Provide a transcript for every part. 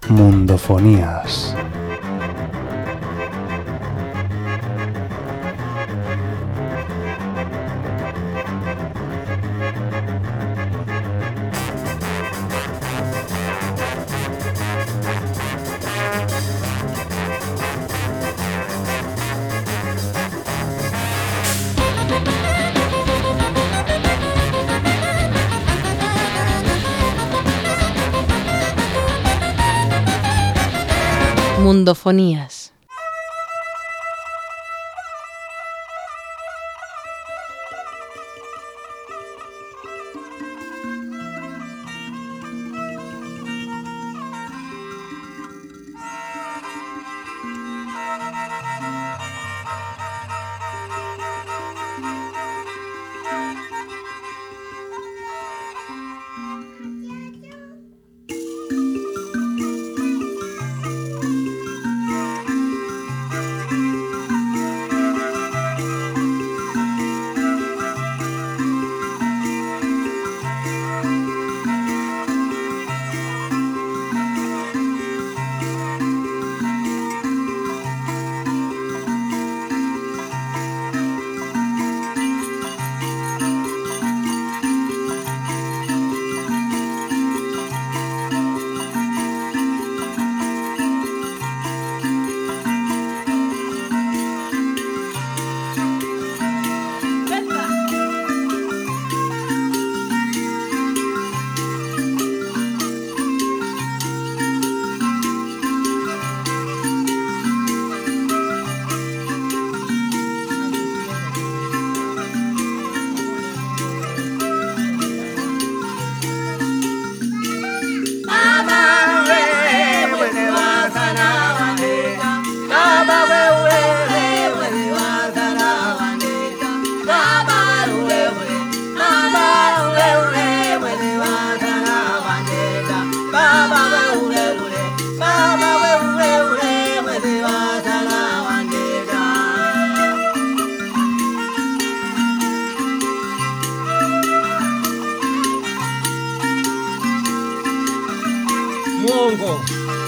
Mundofonías. Mundofonías. Mwongo.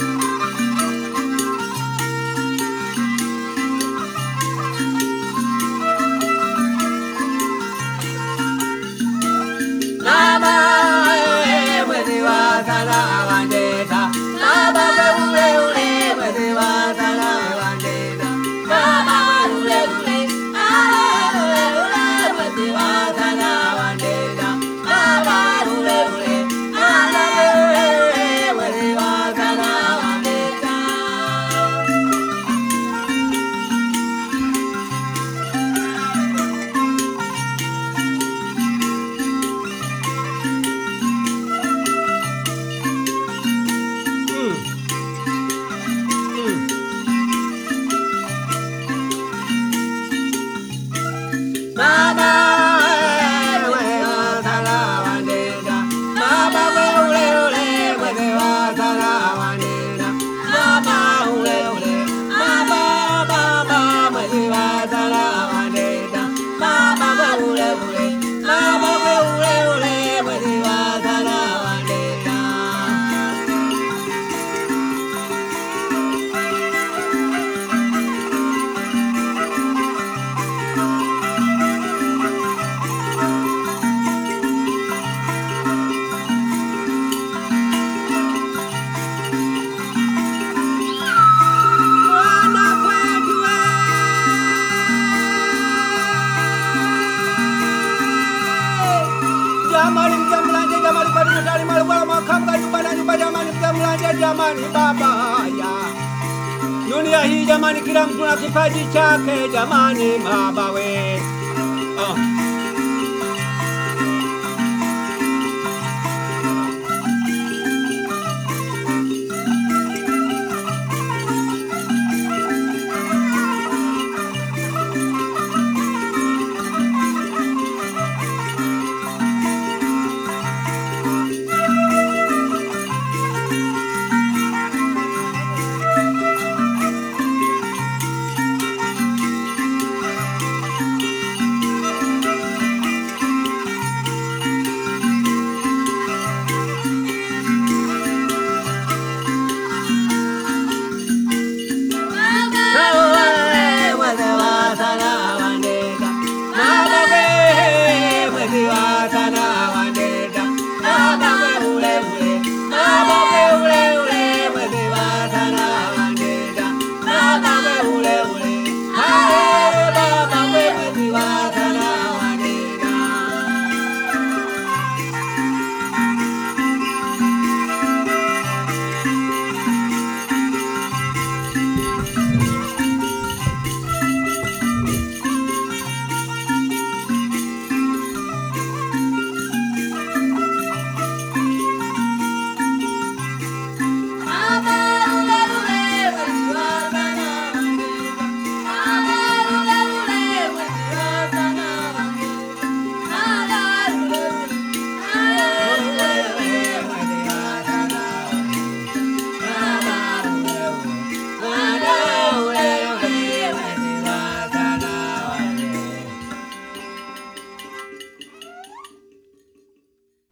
Jamani baba ya dunia hii jamani, kila mtu na kipaji chake jamani, baba we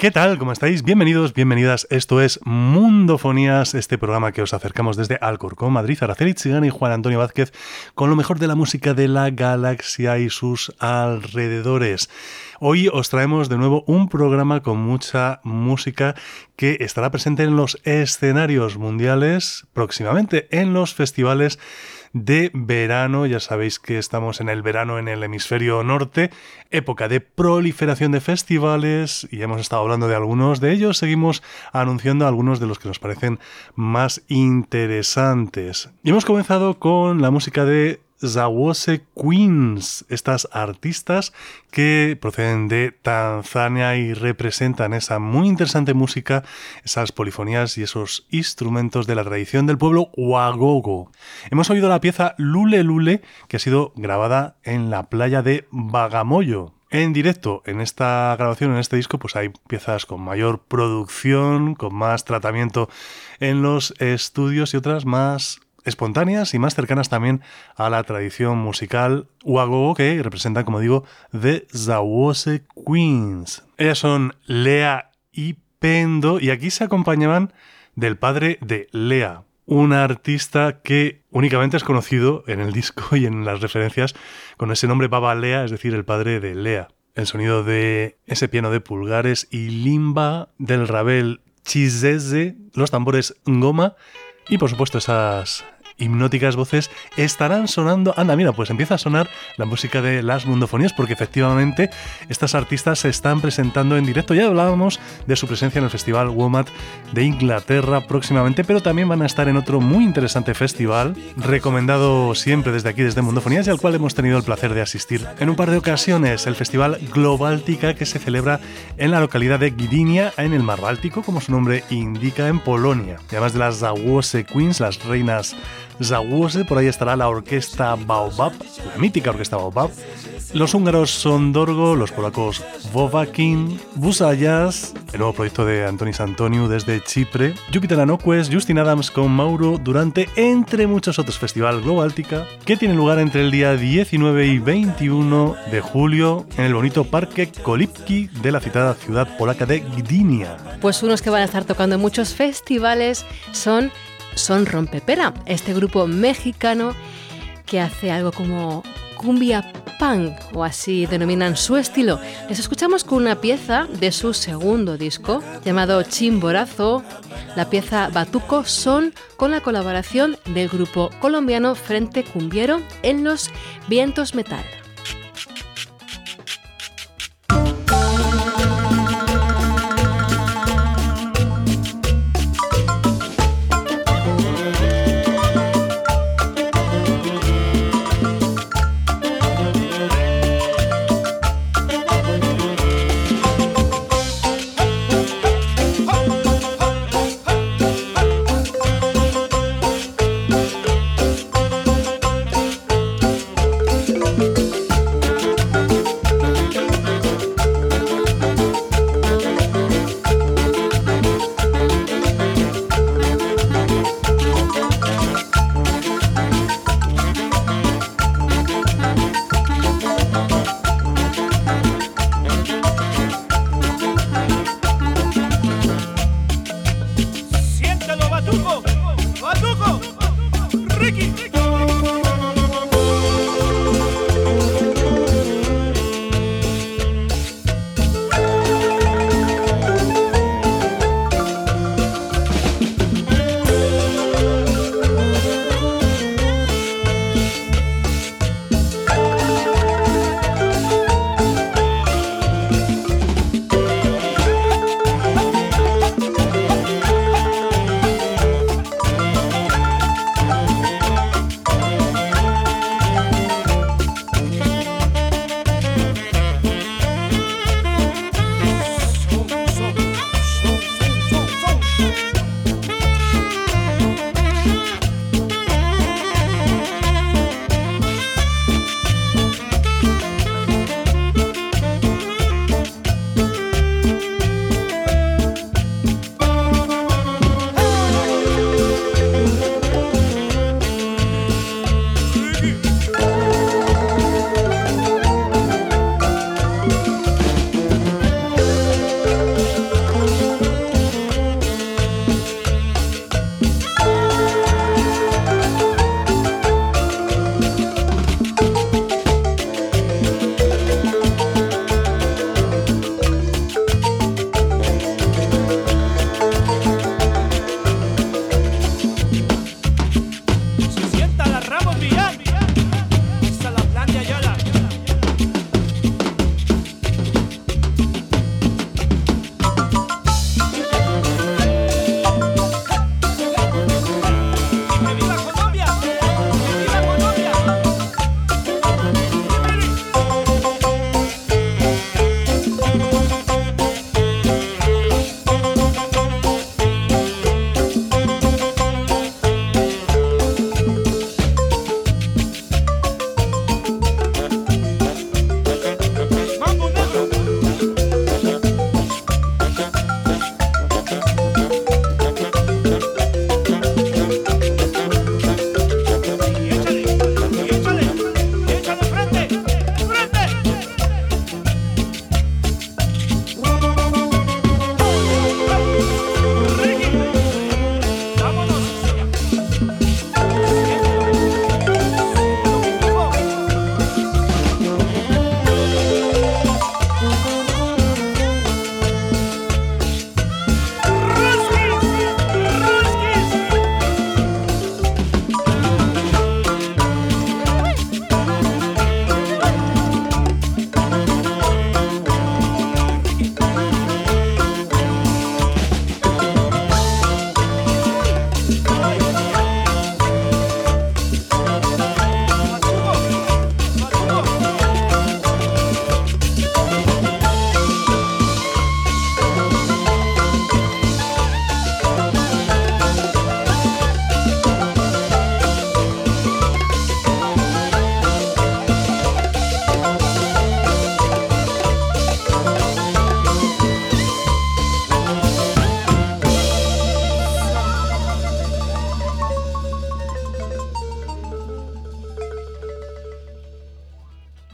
¿Qué tal? ¿Cómo estáis? Bienvenidos, bienvenidas. Esto es Mundofonías, este programa que os acercamos desde Alcorcón, Madrid, Araceli Chigana y Juan Antonio Vázquez con lo mejor de la música de la galaxia y sus alrededores. Hoy os traemos de nuevo un programa con mucha música que estará presente en los escenarios mundiales próximamente, en los festivales de verano. Ya sabéis que estamos en el verano en el hemisferio norte, época de proliferación de festivales, y hemos estado hablando de algunos de ellos. Seguimos anunciando algunos de los que nos parecen más interesantes. Y hemos comenzado con la música de Zawose Queens, estas artistas que proceden de Tanzania y representan esa muy interesante música, esas polifonías y esos instrumentos de la tradición del pueblo Wagogo. Hemos oído la pieza Lule Lule, que ha sido grabada en la playa de Bagamoyo. En directo, en esta grabación, en este disco, pues hay piezas con mayor producción, con más tratamiento en los estudios y otras más espontáneas y más cercanas también a la tradición musical Wagogo, que representan, como digo, The Zawose Queens. Ellas son Lea y Pendo, y aquí se acompañaban del padre de Lea, un artista que únicamente es conocido en el disco y en las referencias con ese nombre Baba Lea, es decir, el padre de Lea. El sonido de ese piano de pulgares y limba, del rabel chizeze, los tambores ngoma y, por supuesto, esas hipnóticas voces estarán sonando. Anda, mira, pues empieza a sonar la música de las mundofonías, porque efectivamente estas artistas se están presentando en directo. Ya hablábamos de su presencia en el Festival WOMAD de Inglaterra próximamente, pero también van a estar en otro muy interesante festival, recomendado siempre desde aquí, desde Mundofonías, y al cual hemos tenido el placer de asistir en un par de ocasiones, el Festival Globaltica, que se celebra en la localidad de Gdynia, en el Mar Báltico, como su nombre indica, en Polonia. Y además de las Zawose Queens, las reinas Zawose, por ahí estará la orquesta Baobab, la mítica orquesta Baobab, los húngaros Sondorgo, los polacos Vovakin, Busa Jazz, el nuevo proyecto de Antonis Antoniu desde Chipre, Jupiter Anoques, Justin Adams con Mauro Durante, entre muchos otros. Festival Globaltica, que tiene lugar entre el día 19 y 21 de julio en el bonito Parque Kolibki de la citada ciudad polaca de Gdynia. Pues unos que van a estar tocando en muchos festivales son Rompepera, este grupo mexicano que hace algo como cumbia punk, o así denominan su estilo. Les escuchamos con una pieza de su segundo disco llamado Chimborazo, la pieza Batuco Son, con la colaboración del grupo colombiano Frente Cumbiero en los Vientos Metal.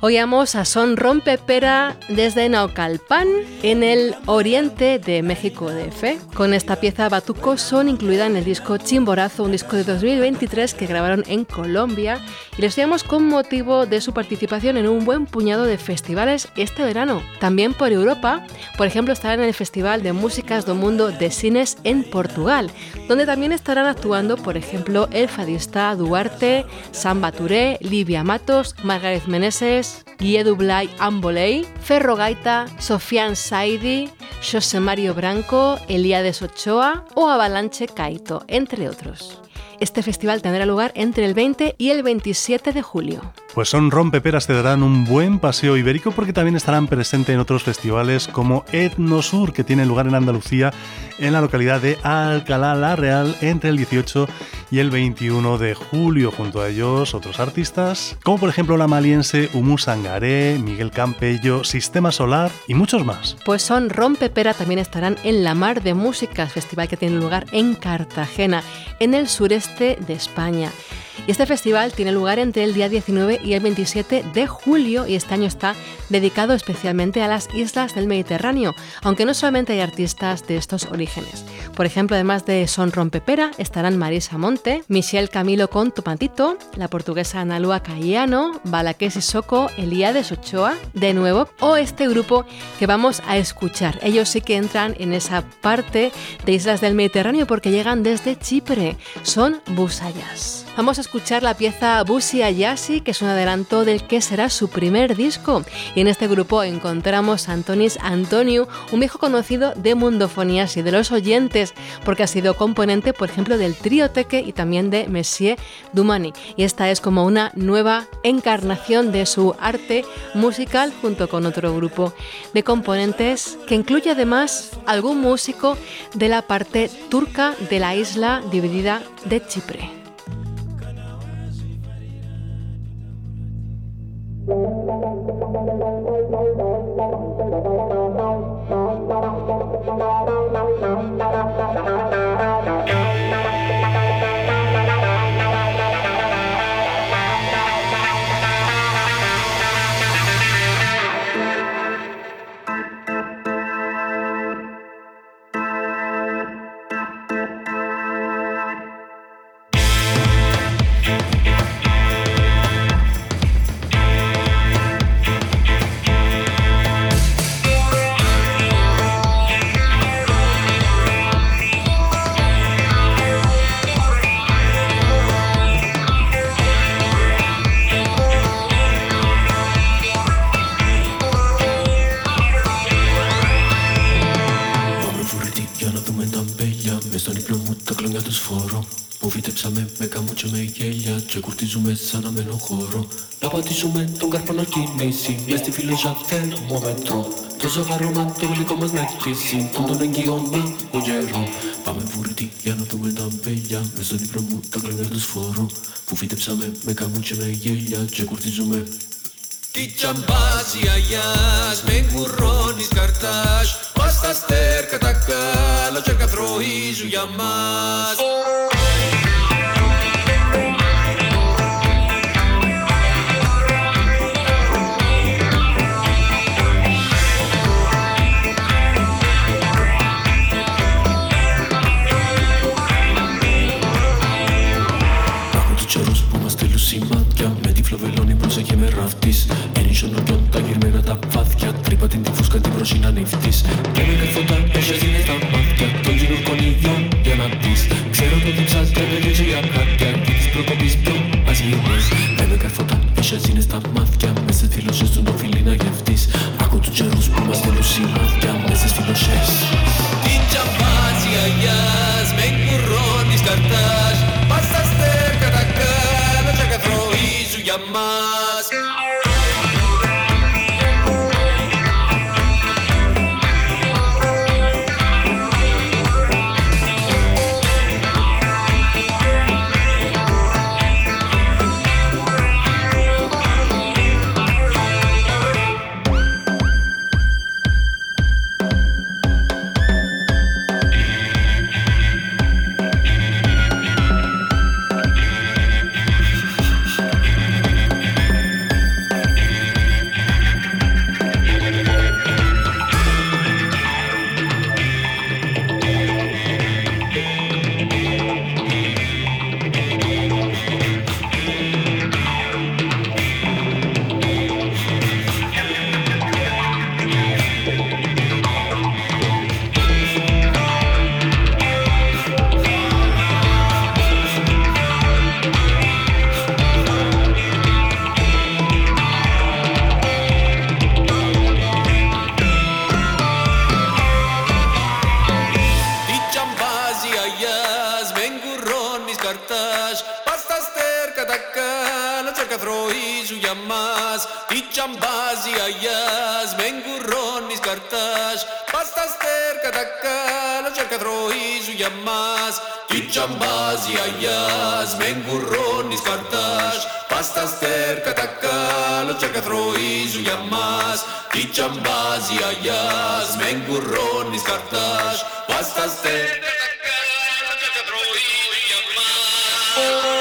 Oíamos a Son Rompepera desde Naucalpan, en el oriente de México DF. Con esta pieza Batuco son incluida en el disco Chimborazo, un disco de 2023 que grabaron en Colombia, y les traemos con motivo de su participación en un buen puñado de festivales este verano. También por Europa, por ejemplo, estarán en el Festival de Músicas do Mundo de Sines en Portugal, donde también estarán actuando, por ejemplo, el fadista Duarte, Samba Touré, Livia Matos, Margaret Meneses, Guiedu Blay Amboley, Ferro Gaita, Sofian Saidi, José Mario Branco, Elíades Ochoa o Avalanche Caito, entre otros. Este festival tendrá lugar entre el 20 y el 27 de julio. Pues Son Rompeperas te darán un buen paseo ibérico porque también estarán presentes en otros festivales como Etnosur, que tiene lugar en Andalucía, en la localidad de Alcalá la Real, entre el 18 y el 21 de julio. Junto a ellos otros artistas, como por ejemplo la maliense Humu Sangaré, Miguel Campello, Sistema Solar y muchos más. Pues Son Rompepera también estarán en La Mar de Músicas, festival que tiene lugar en Cartagena, en el sureste de España. Y este festival tiene lugar entre el día 19 y el 27 de julio y este año está dedicado especialmente a las islas del Mediterráneo, aunque no solamente hay artistas de estos orígenes. Por ejemplo, además de Son Rompepera, estarán Marisa Monte, Michelle Camilo con Tomatito, la portuguesa Analua Cayano, Balaqués Sissoko, Elíades Ochoa, de nuevo, o este grupo que vamos a escuchar. Ellos sí que entran en esa parte de islas del Mediterráneo porque llegan desde Chipre. Son Busayas. Vamos a escuchar la pieza Busi Ayasi, que es un adelanto del que será su primer disco. Y en este grupo encontramos a Antonis Antoniu, un viejo conocido de Mundofonías y de los oyentes, porque ha sido componente, por ejemplo, del Trío Teque y también de Monsieur Dumani. Y esta es como una nueva encarnación de su arte musical junto con otro grupo de componentes que incluye además algún músico de la parte turca de la isla dividida de Chipre. Και κουρτίζουμε σαν να μένω χώρο. Να πατήσουμε τον καρπό να κινήσει. Μες στη φιλόζα θερμόμετρο. Το ζαχαρώμα το γλυκό μας να χτίσει. Τον εγγυώμα ο γέρο. Πάμε βουρτί για να δούμε τα αμπέλια. Μες στον ύπνο μου τα κλονιά τους φόρο. Που φύτεψαμε με καμούν και με γέλια. Και κουρτίζουμε. Τι τσαμπάς η αγιάς. Με κουρώνεις καρτάς. Πας στα στέρκα τα κάλα. Και καθροίζουν για μας. Φλοβελώνει πρόσεχε με ραφτής. Ενίσον ορκιόν τα γυρμένα τα βάθια. Τρύπα την τη φούσκα την προσίνα νύφτης. Και με καθόντα όσες είναι στα μάτια. Των γυναικών ιδιών για να πεις. Ξέρω το δίψας και με δίψω για χάτια. Και της προκοπής πιο αζιερές. Και με καθόντα όσες είναι στα μάτια. Μες στις φιλοσές του το φιλί να γευτείς. Άκου τους καιρούς που μας θέλουν σημάδια. Μες στις φιλοσές. Την τσαμπάζει αγιάς. Με κουρώνεις καρτάς. Πας στα στέρκα τα κάλα. Και καθροίζουν για μας. καρτάς. Πας στα αστέρ κατά κάνα, τσαρκαθροίζου για μας. Τι τσαμπάζει αγιάς, με γκουρώνεις καρτάς. Πας στα αστέρ κατά κάνα, τσαρκαθροίζου για μας. Τι τσαμπάζει αγιάς, με γκουρώνεις καρτάς. Πας στα αστέρ κατά κάνα, τσαρκαθροίζου για μας. Τι τσαμπάζει αγιάς, με γκουρώνεις καρτάς. Πας στα αστέρ κατά κάνα, τσαρκαθροίζου για μας.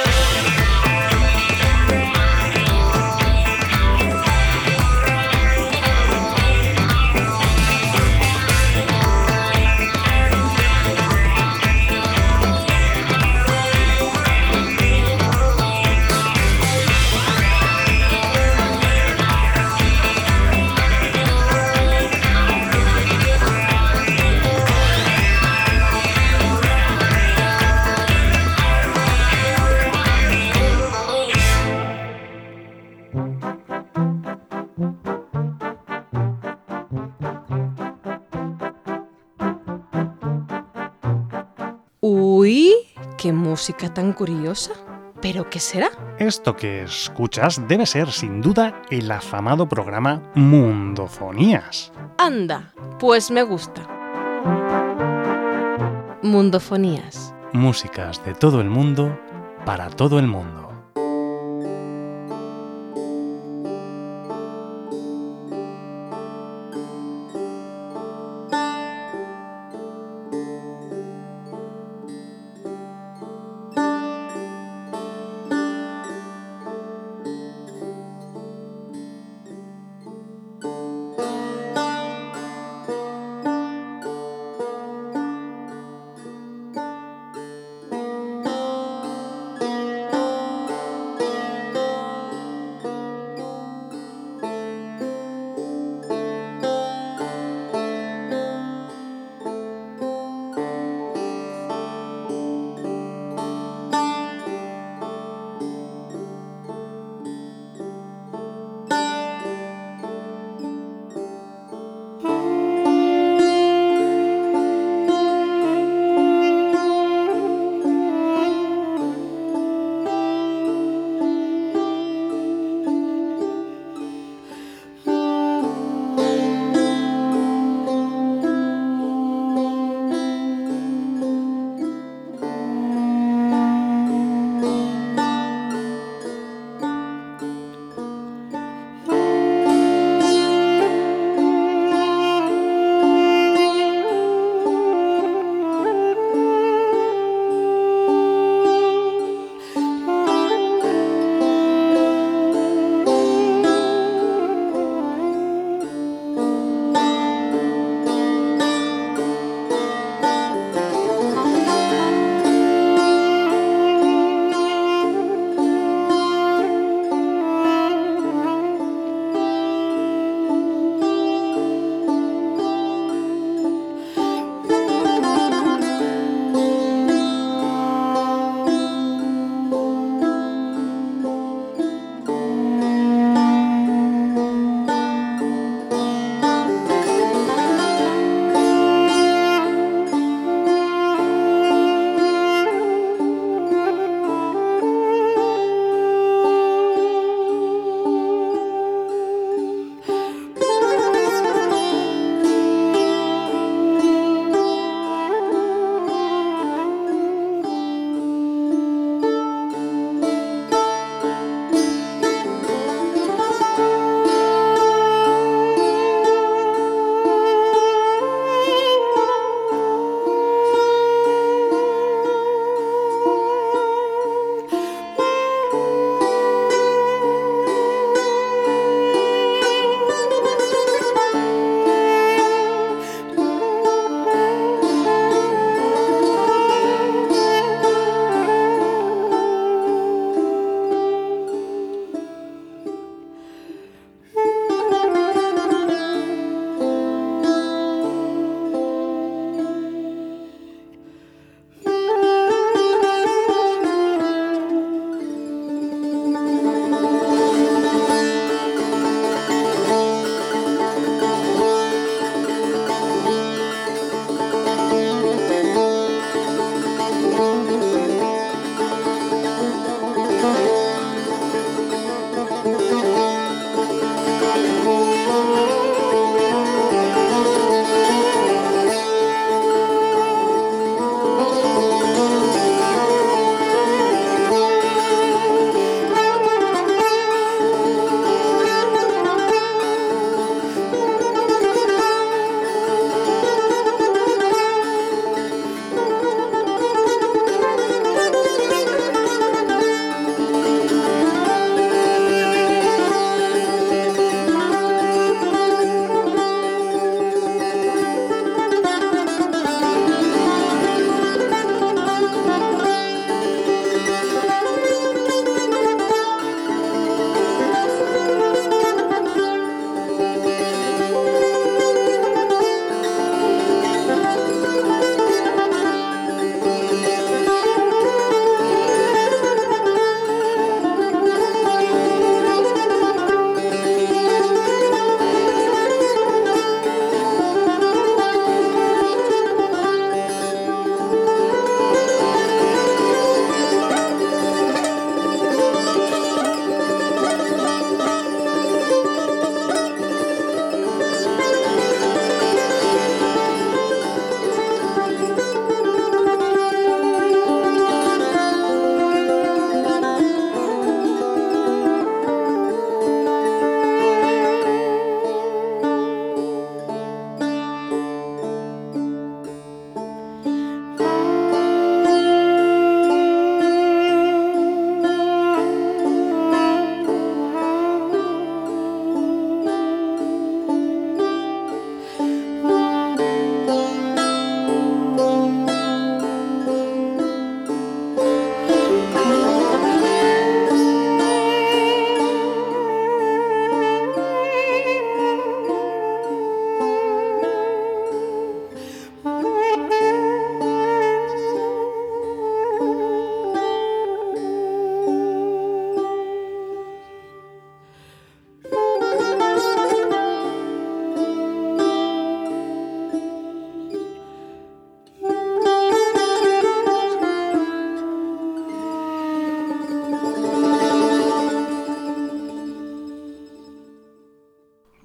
Uy, qué música tan curiosa. ¿Pero qué será? Esto que escuchas debe ser, sin duda, el afamado programa Mundofonías. Anda, pues me gusta. Mundofonías. Músicas de todo el mundo, para todo el mundo.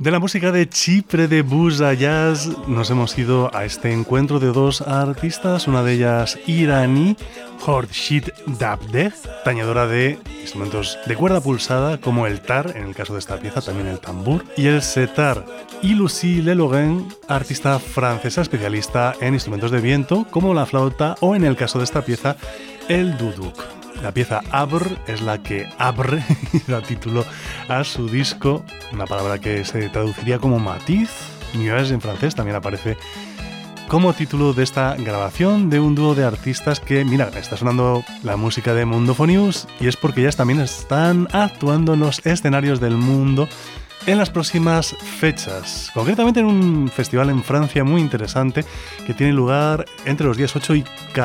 De la música de Chipre de Buza Jazz nos hemos ido a este encuentro de dos artistas, una de ellas iraní, Khorshid Dabdeh, tañedora de instrumentos de cuerda pulsada como el tar, en el caso de esta pieza también el tambor, y el setar, y Lucie Lelogen, artista francesa especialista en instrumentos de viento como la flauta o en el caso de esta pieza el duduk. La pieza Abr es la que abre y da título a su disco, una palabra que se traduciría como matiz, nuage en francés, también aparece como título de esta grabación de un dúo de artistas que, mira, está sonando la música de Mundofonius y es porque ellas también están actuando en los escenarios del mundo en las próximas fechas, concretamente en un festival en Francia muy interesante que tiene lugar entre los días 8 y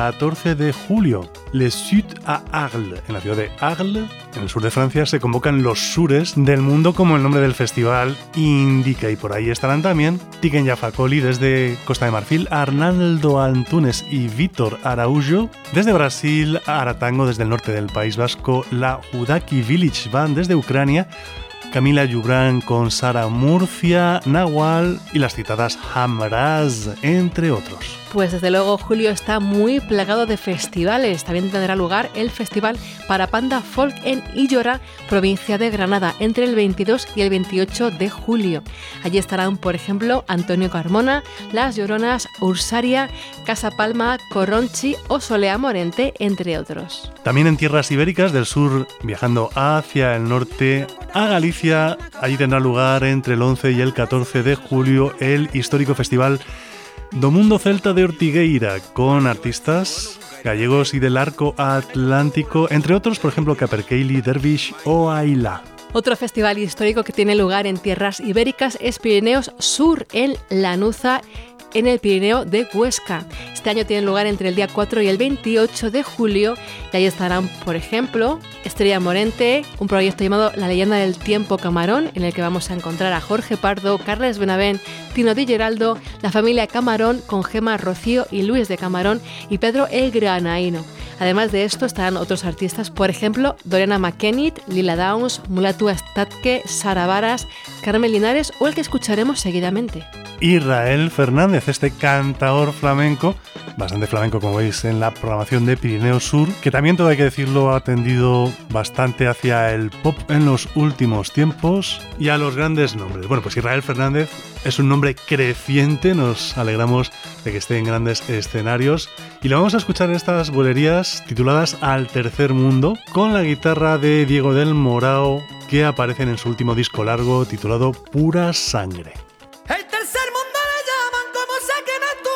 14 de julio. Le Sud à Arles, en la ciudad de Arles, en el sur de Francia, se convocan los sures del mundo como el nombre del festival indica, y por ahí estarán también Tiken Jafakoli desde Costa de Marfil, Arnaldo Antunes y Vítor Araújo desde Brasil, Aratango desde el norte del País Vasco, la Judaki Village Band desde Ucrania, Camila Yubran con Sara Murcia, Nahual y las citadas Hamraz, entre otros. Pues desde luego julio está muy plagado de festivales. También tendrá lugar el Festival Parapanda Folk en Illora, provincia de Granada, entre el 22 y el 28 de julio. Allí estarán, por ejemplo, Antonio Carmona, Las Lloronas, Ursaria, Casa Palma, Corronchi o Solea Morente, entre otros. También en tierras ibéricas del sur, viajando hacia el norte, a Galicia, allí tendrá lugar entre el 11 y el 14 de julio el histórico festival Do Mundo Celta de Ortigueira, con artistas gallegos y del arco atlántico, entre otros, por ejemplo, Capercailly, Dervish o Aila. Otro festival histórico que tiene lugar en tierras ibéricas es Pirineos Sur, en Lanuza, en el Pirineo de Huesca. Este año tiene lugar entre el día 4 y el 28 de julio y ahí estarán, por ejemplo, Estrella Morente, un proyecto llamado La Leyenda del Tiempo Camarón, en el que vamos a encontrar a Jorge Pardo, Carles Benavent, Tino Di Geraldo, la familia Camarón con Gemma Rocío y Luis de Camarón y Pedro el Granaíno. Además de esto estarán otros artistas, por ejemplo, Doriana McKennitt, Lila Downs, Mulatu Statke, Sara Varas, Carmen Linares o el que escucharemos seguidamente. Israel Fernández, este cantaor flamenco, bastante flamenco como veis en la programación de Pirineo Sur, que también, todo hay que decirlo, ha tendido bastante hacia el pop en los últimos tiempos y a los grandes nombres. Bueno, pues Israel Fernández es un nombre creciente, nos alegramos de que esté en grandes escenarios y lo vamos a escuchar en estas bolerías tituladas Al Tercer Mundo, con la guitarra de Diego del Morao, que aparecen en su último disco largo titulado Pura Sangre. El tercer mundo le llaman como si aquí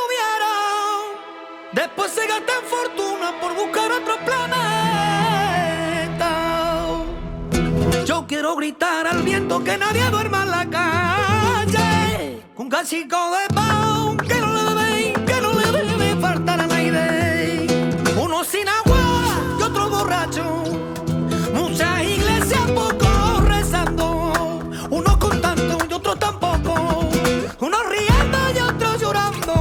no estuviera. Después se gastan fortuna por buscar otro planeta. Yo quiero gritar al viento que nadie duerma en la calle. Un cachico de pan que no le debe faltar a nadie. Uno sin agua y otro borracho. Muchas iglesias poco rezando. Uno con tanto y otro tampoco. Uno riendo y otro llorando.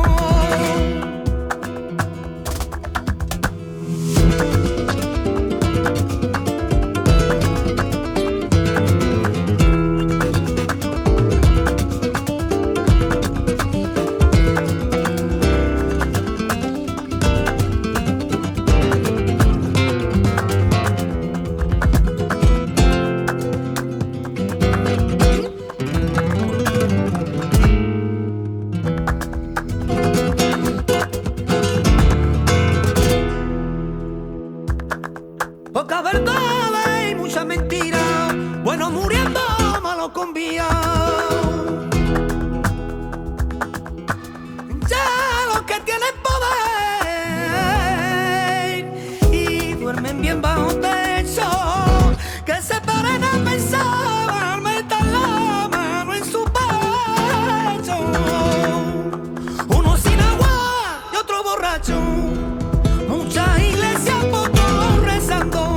Poca verdad y mucha mentira, bueno muriendo, malo con vía. Ya los que tienen poder y duermen bien bajo techo, que se paren a pensar, metan la mano en su pecho. Uno sin agua y otro borracho, muchas iglesias poco rezando.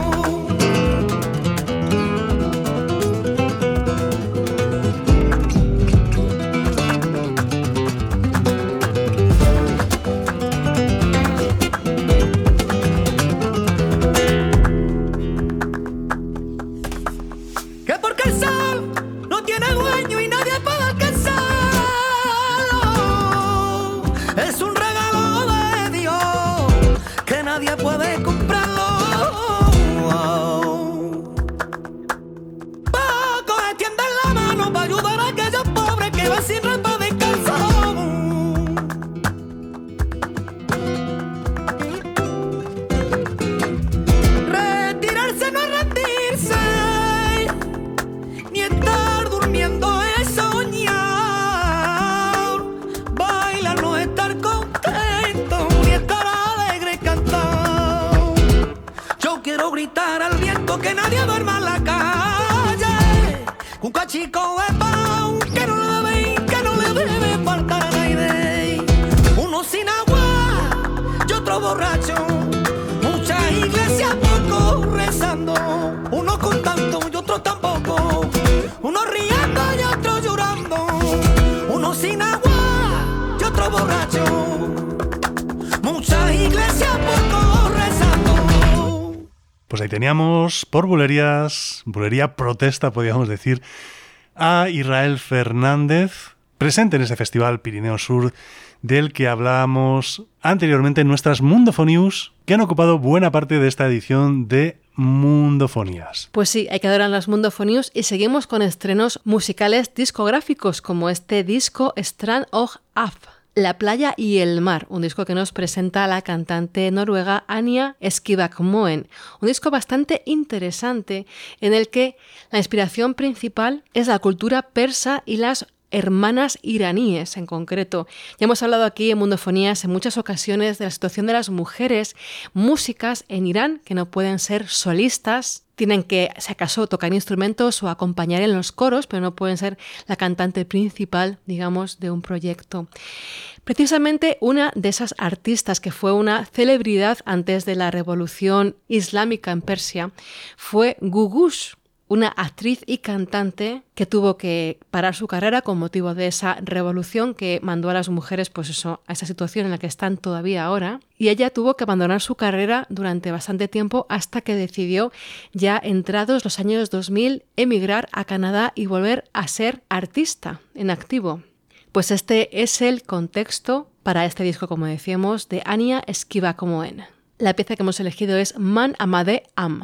Que porque el gritar al viento que nadie duerma en la calle. Un cachico de pan que no le debe faltar a nadie. Uno sin agua y otro borracho. Muchas iglesias poco rezando. Uno con tanto y otro tampoco. Uno riendo y otro llorando. Uno sin agua y otro borracho. Muchas iglesias poco rezando. Pues ahí teníamos por bulería protesta, podríamos decir, a Israel Fernández, presente en ese festival Pirineo Sur del que hablábamos anteriormente en nuestras Mundofonías, que han ocupado buena parte de esta edición de Mundofonías. Pues sí, hay que adorar las Mundofonías y seguimos con estrenos musicales discográficos como este disco Strand og Hav, La playa y el mar, un disco que nos presenta la cantante noruega Anja Skibak Moen, un disco bastante interesante en el que la inspiración principal es la cultura persa y las hermanas iraníes en concreto. Ya hemos hablado aquí en Mundofonías en muchas ocasiones de la situación de las mujeres músicas en Irán que no pueden ser solistas, tienen que, si acaso, tocar instrumentos o acompañar en los coros, pero no pueden ser la cantante principal, digamos, de un proyecto. Precisamente una de esas artistas que fue una celebridad antes de la revolución islámica en Persia fue Gugush, una actriz y cantante que tuvo que parar su carrera con motivo de esa revolución que mandó a las mujeres pues eso, a esa situación en la que están todavía ahora. Y ella tuvo que abandonar su carrera durante bastante tiempo hasta que decidió, ya entrados los años 2000, emigrar a Canadá y volver a ser artista en activo. Pues este es el contexto para este disco, como decíamos, de Anja Skibak Moen. La pieza que hemos elegido es Man Amade Am.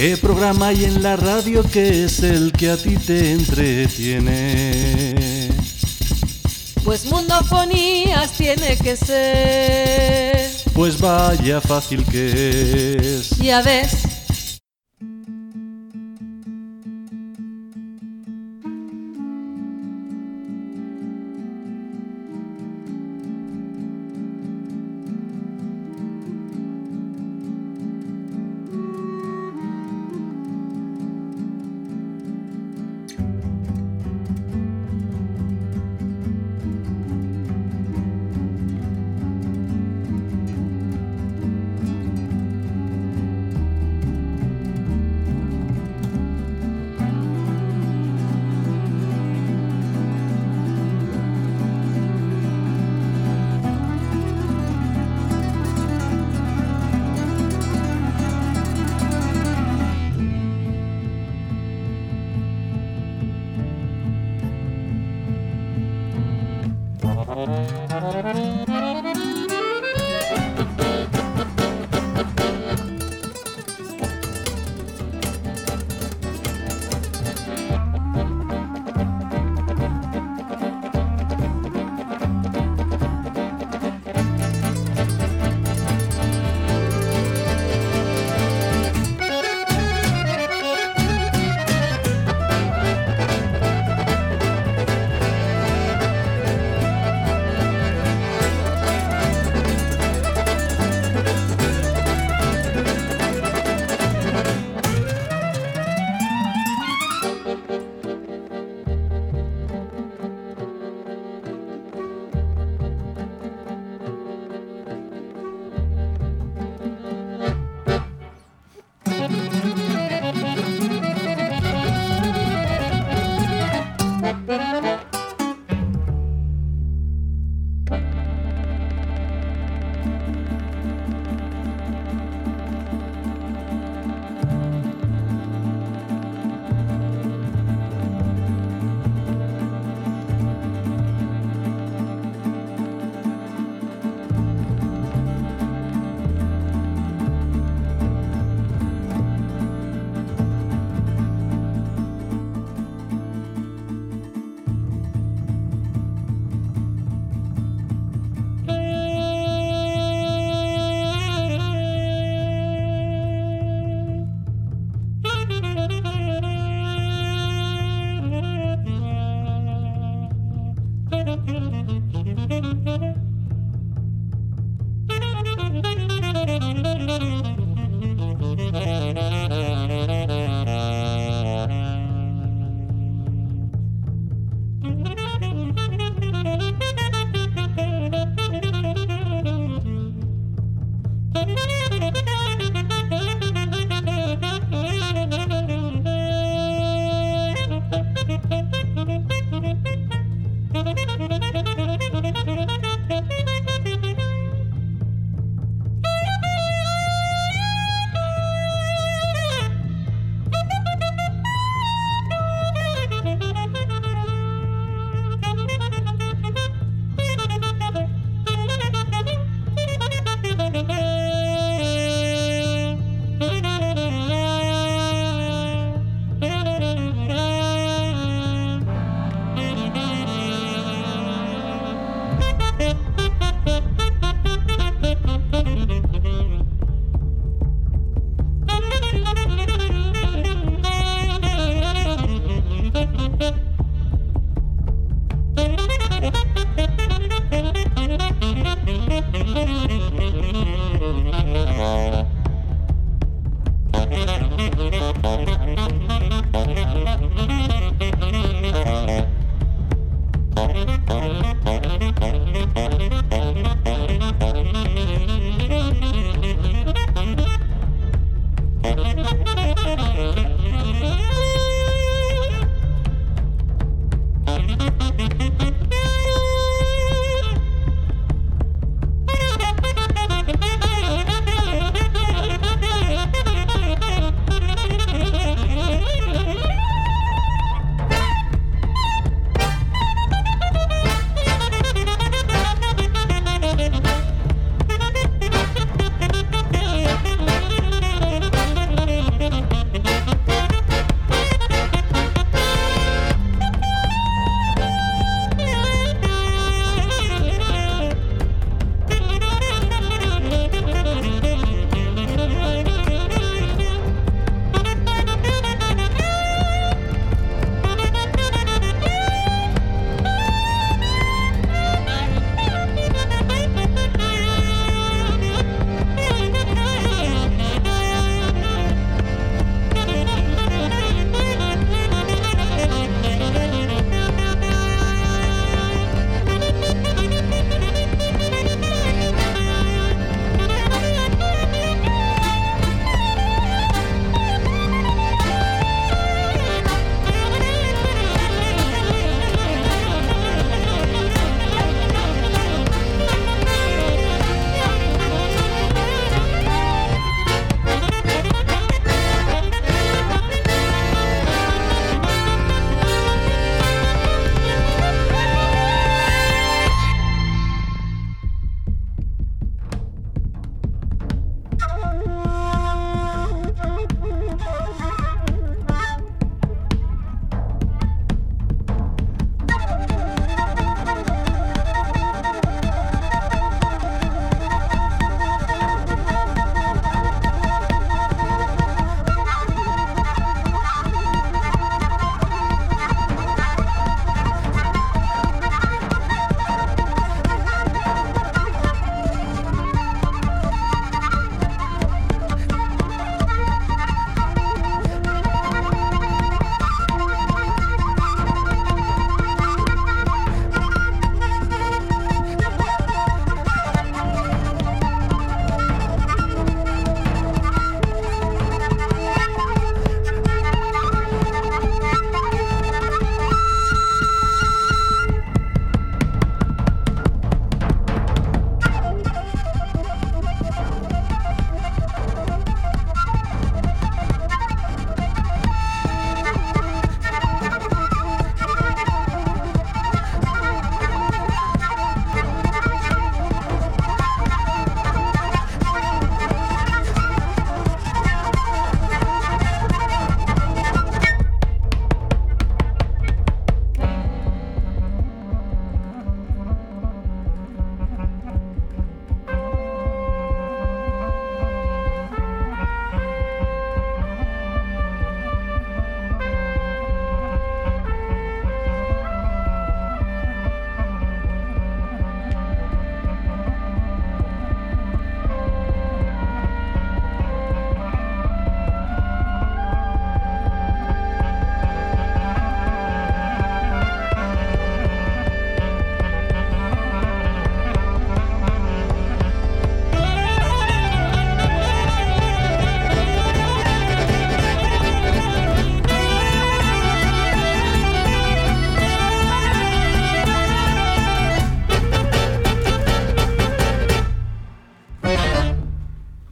¿Qué programa hay en la radio que es el que a ti te entretiene? Pues Mundofonías tiene que ser. Pues vaya fácil que es. Ya ves.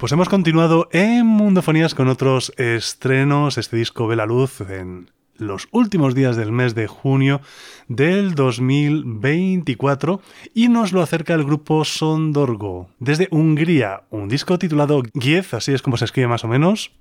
Pues hemos continuado en Mundofonías con otros estrenos. Este disco ve la luz en los últimos días del mes de junio del 2024 y nos lo acerca el grupo Sondorgo desde Hungría, un disco titulado Gyez, así es como se escribe más o menos,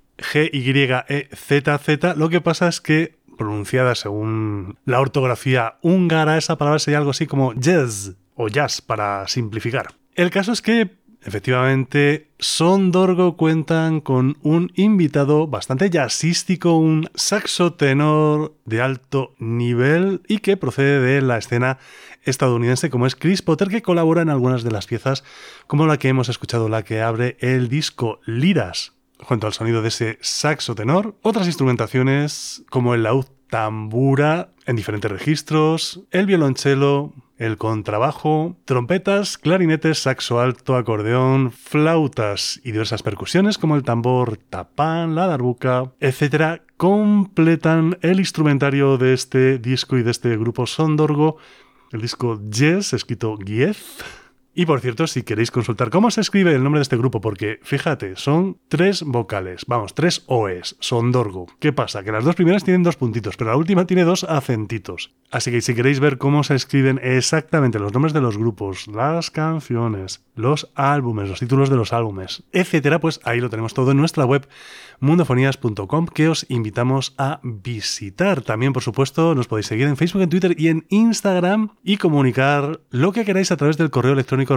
Gyezz. Lo que pasa es que pronunciada según la ortografía húngara, esa palabra sería algo así como jazz o jazz para simplificar. El caso es que efectivamente, Sondorgo cuentan con un invitado bastante jazzístico, un saxo tenor de alto nivel y que procede de la escena estadounidense como es Chris Potter, que colabora en algunas de las piezas como la que hemos escuchado, la que abre el disco Liras, junto al sonido de ese saxo tenor. Otras instrumentaciones como el laúd tambura en diferentes registros, el violonchelo, el contrabajo, trompetas, clarinetes, saxo alto, acordeón, flautas y diversas percusiones como el tambor tapán, la darbuka, etc. completan el instrumentario de este disco y de este grupo Sondorgo, el disco Gyez, escrito Gyez. Y por cierto, si queréis consultar cómo se escribe el nombre de este grupo, porque fíjate, son 3 vocales, 3 OEs, Sondorgo. ¿Qué pasa? Que las 2 primeras tienen 2 puntitos, pero la última tiene 2 acentitos. Así que si queréis ver cómo se escriben exactamente los nombres de los grupos, las canciones, los álbumes, los títulos de los álbumes, etcétera, pues ahí lo tenemos todo en nuestra web mundofonías.com, que os invitamos a visitar. También, por supuesto, nos podéis seguir en Facebook, en Twitter y en Instagram y comunicar lo que queráis a través del correo electrónico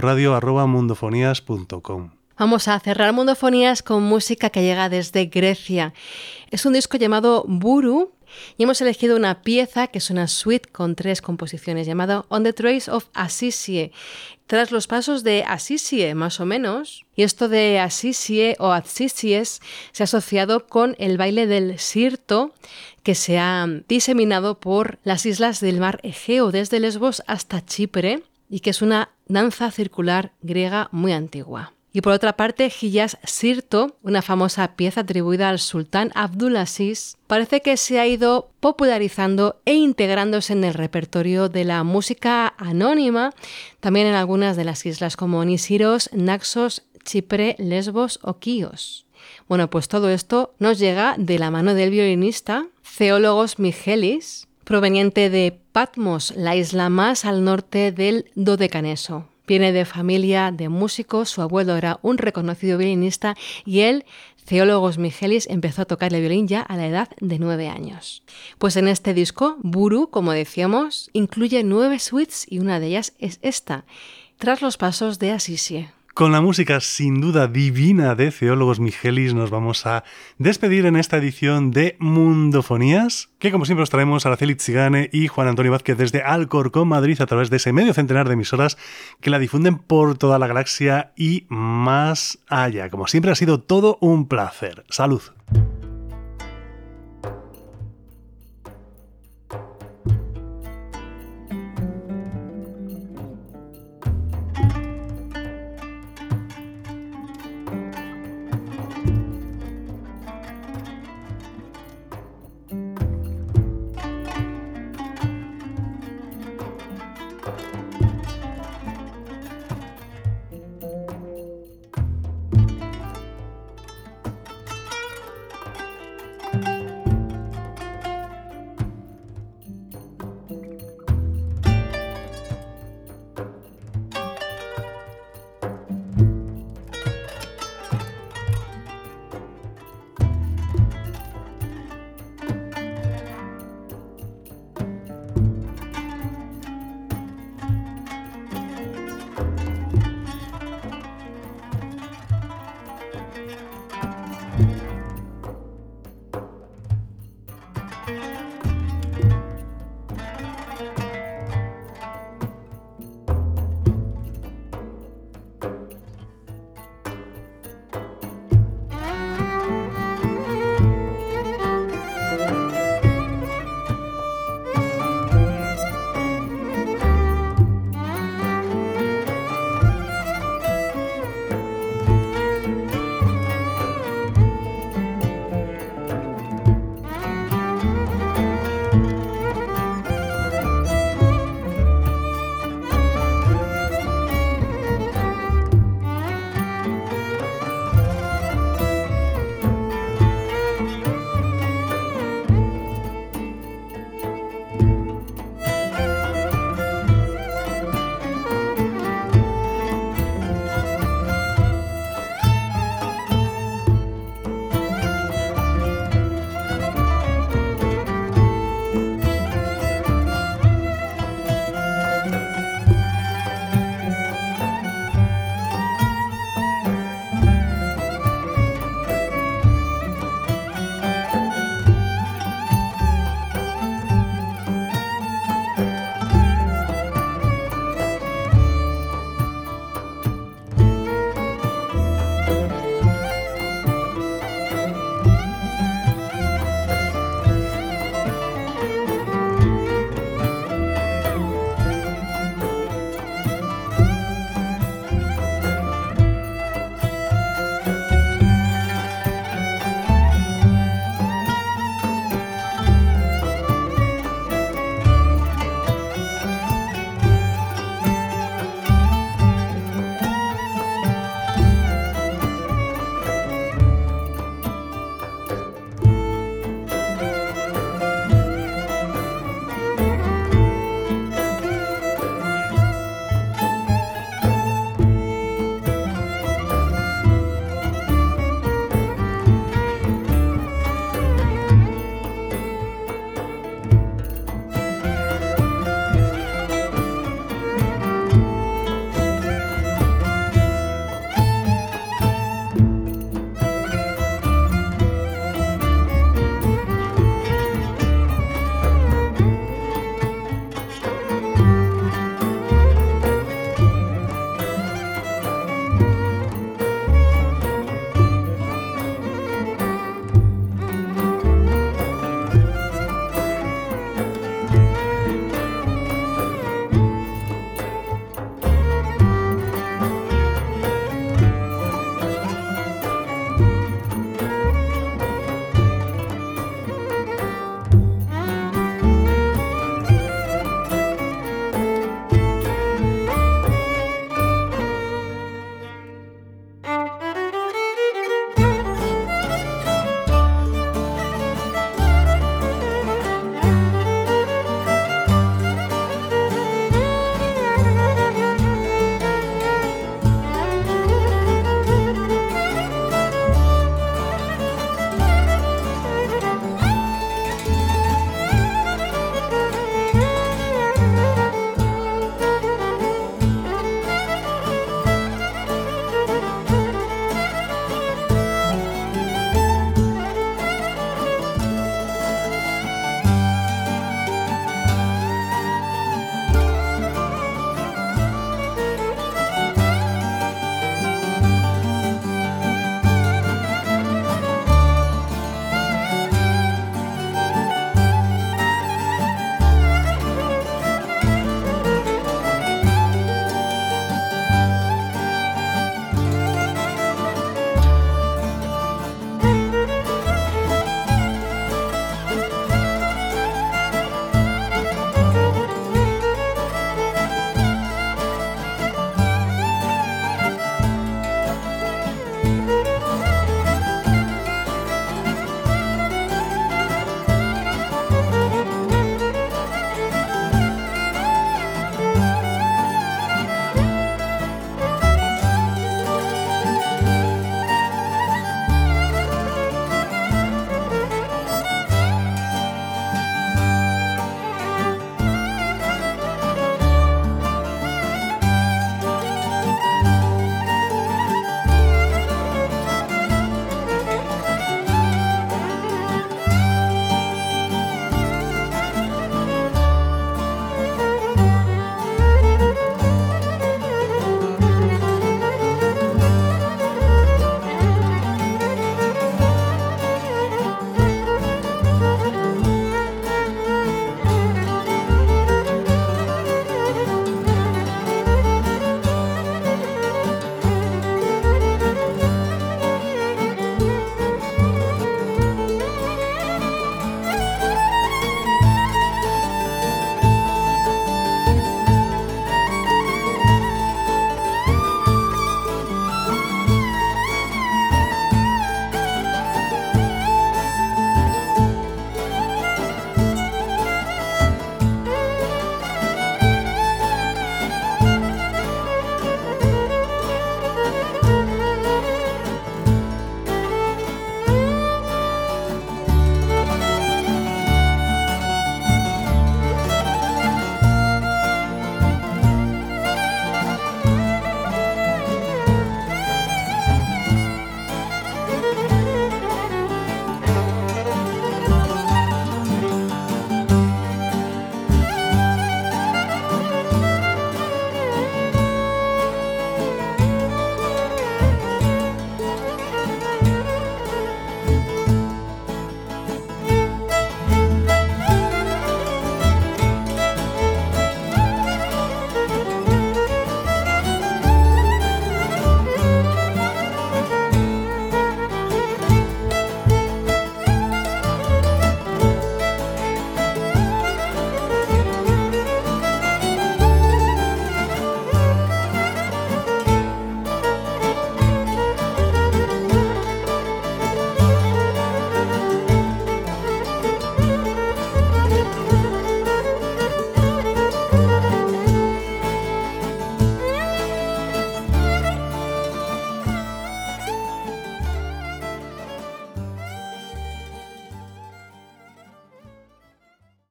radio@mundofonías.com. Vamos a cerrar Mundofonías con música que llega desde Grecia. Es un disco llamado Buru y hemos elegido una pieza que es una suite con 3 composiciones llamada On the Trace of Asisie, tras los pasos de Asisie, más o menos. Y esto de Asisie o Atsisies se ha asociado con el baile del Sirto, que se ha diseminado por las islas del mar Egeo, desde Lesbos hasta Chipre, y que es una danza circular griega muy antigua. Y por otra parte, Hiyas Sirto, una famosa pieza atribuida al sultán Abdulaziz, parece que se ha ido popularizando e integrándose en el repertorio de la música anónima, también en algunas de las islas como Nisiros, Naxos, Chipre, Lesbos o Kíos. Bueno, pues todo esto nos llega de la mano del violinista Theologos Michelis, proveniente de Patmos, la isla más al norte del Dodecaneso. Viene de familia de músicos, su abuelo era un reconocido violinista y él, Theologos Michelis, empezó a tocar el violín ya a la edad de 9 años. Pues en este disco, Buru, como decíamos, incluye 9 suites y una de ellas es esta, tras los pasos de Asisie. Con la música sin duda divina de Theologos Michelis nos vamos a despedir en esta edición de Mundofonías, que como siempre os traemos a Araceli Tzigane y Juan Antonio Vázquez desde Alcorcón, Madrid, a través de ese medio centenar de emisoras que la difunden por toda la galaxia y más allá. Como siempre ha sido todo un placer. ¡Salud!